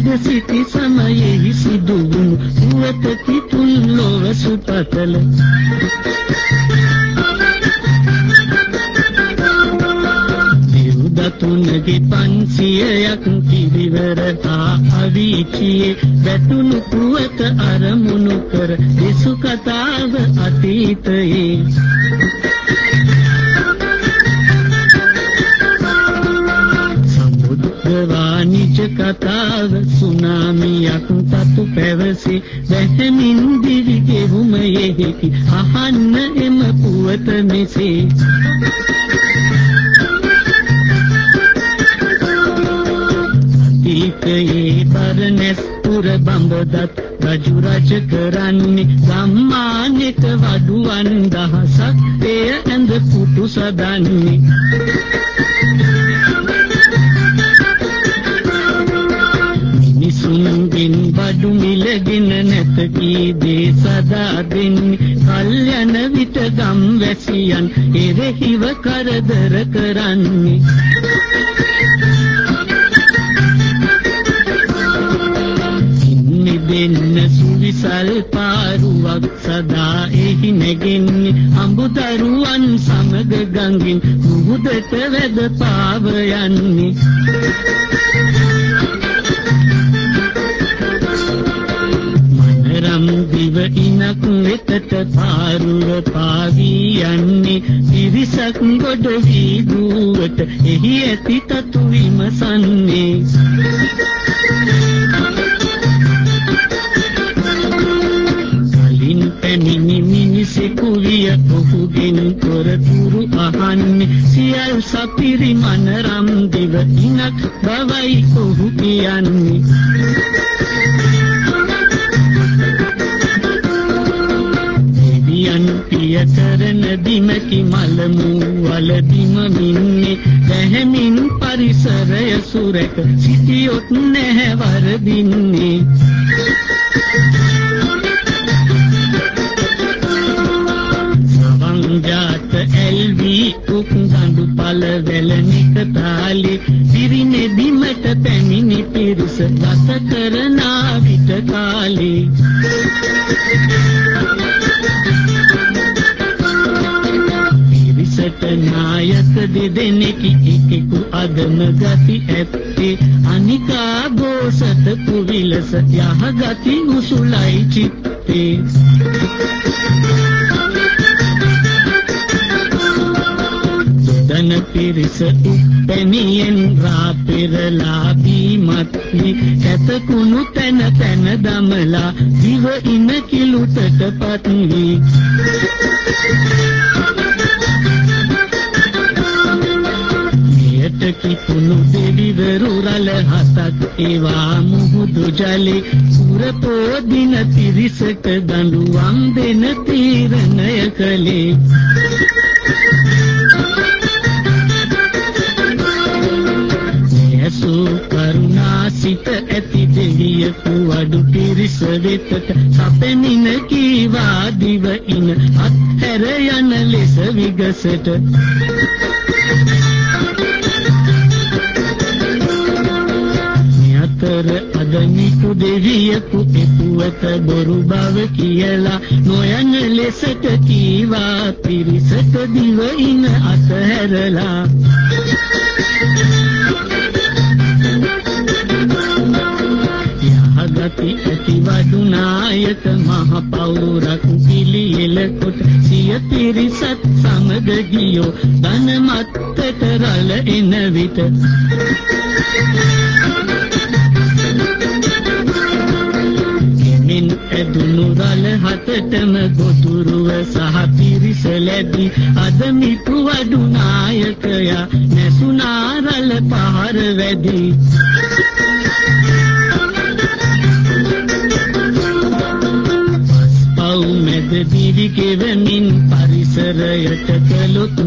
සිටි සමයෙහි සිදු වුණු පුවතකි තුන් ලොව සුපතල දතුන්ගේ 500ක් පිරිවර අවීචියේ වැටුණු පුවත අරමුණු කර දෙසු කතාව අතීතයේ සමුද්‍ර වාණිජ කතාව සුනාමියක් තතු පැවසේ වැහෙමින් දිවි ගෙවුමයෙහි අහන්න එම පුවත මෙසේ ඒ බරණැස් පුර බඹදත් රජු රජ කරන්නේ සම්මානෙට වඩුවන් දහසක් එය ඇඳ පුටු සදන්නේ මිනිසුන්ගෙන් බඩු මිලගෙන නැත කී දේ සදා දෙන්නේ කල්යන විට ගම් වැසියන් එරෙහිව කරදර කරන්නේ දෙන්න සුවිසල් පාරුවක් සදා එහි නැගෙන්නේ අඹදරුවන් සමග ගඟින් මුහුදට වැද පාව යන්නේ මනරම් දිව ඉනක් වෙතට පාරුව පාවී යන්නේ පිරිසක් ගොඩ වී දුවට එහි ඇති තතු විමසන්නේ මිනිසෙකු විය ඔහුගෙන් තොරතුරු අහන්නේ සියල් සපිරි මනරම් දිව ඉනක් බවයි ඔහු කියන්නේ දෙවියන් පිය කරන දිමකි මලමු වල දිම මින්නේ දැහැමින් පරිසරය සුරක සිටියොත් නැහැ වරදින්නේ ජාත එල්වි උක්දඬු පල වැලනික තාලි පිරිනේ බිමට පැමිණි පිරිස ගත කරනා විට කාලේ පිරිසට නායක දෙදෙනෙකි එකෙකු අදම ගති ඇත්තේ අනිකා බෝසත කුවිලස යහගති උසුලයි චිත්තේ දන පිරිස උපැනියෙන් රාපෙරලා බීමත්ලි ඇතකුණු තැන තැන දමලා දිව ඉන කිලුටට පත්වී මෙයට කිපුණු දෙවිවරු රළ හතක් ඒවා මුහුදු ජලේ සුරපෝදින පිරිසට දඬුවම් දෙන තීරණය කළේ කරුණාසිත ඇති දෙවියකු වඩු පිරිස වෙතට සපෙමින කීවා දිව ඉන අත්හැර යන ලෙස විගසට නියතර අදනිකු දෙවියකු එපුවත බොරු බව කියලා නොයන ලෙසට කීවා පිරිසට දිව ඉන අත්හැරලා ගති ඇති වඩු නායක මහ පෞරක් පිළියෙල කොට සිය පිරිසත් සමග ගියෝ ධන මත්තට රළ එන විට කෙමින් ඇදුණු රළ හතටම ගොදුරුව සහ පිරිස ලැබි අද මිතු වඩු නායකයා නැසුනා රළ පහර වැදී දිවි කෙවමින් පරිසරයට කළොත්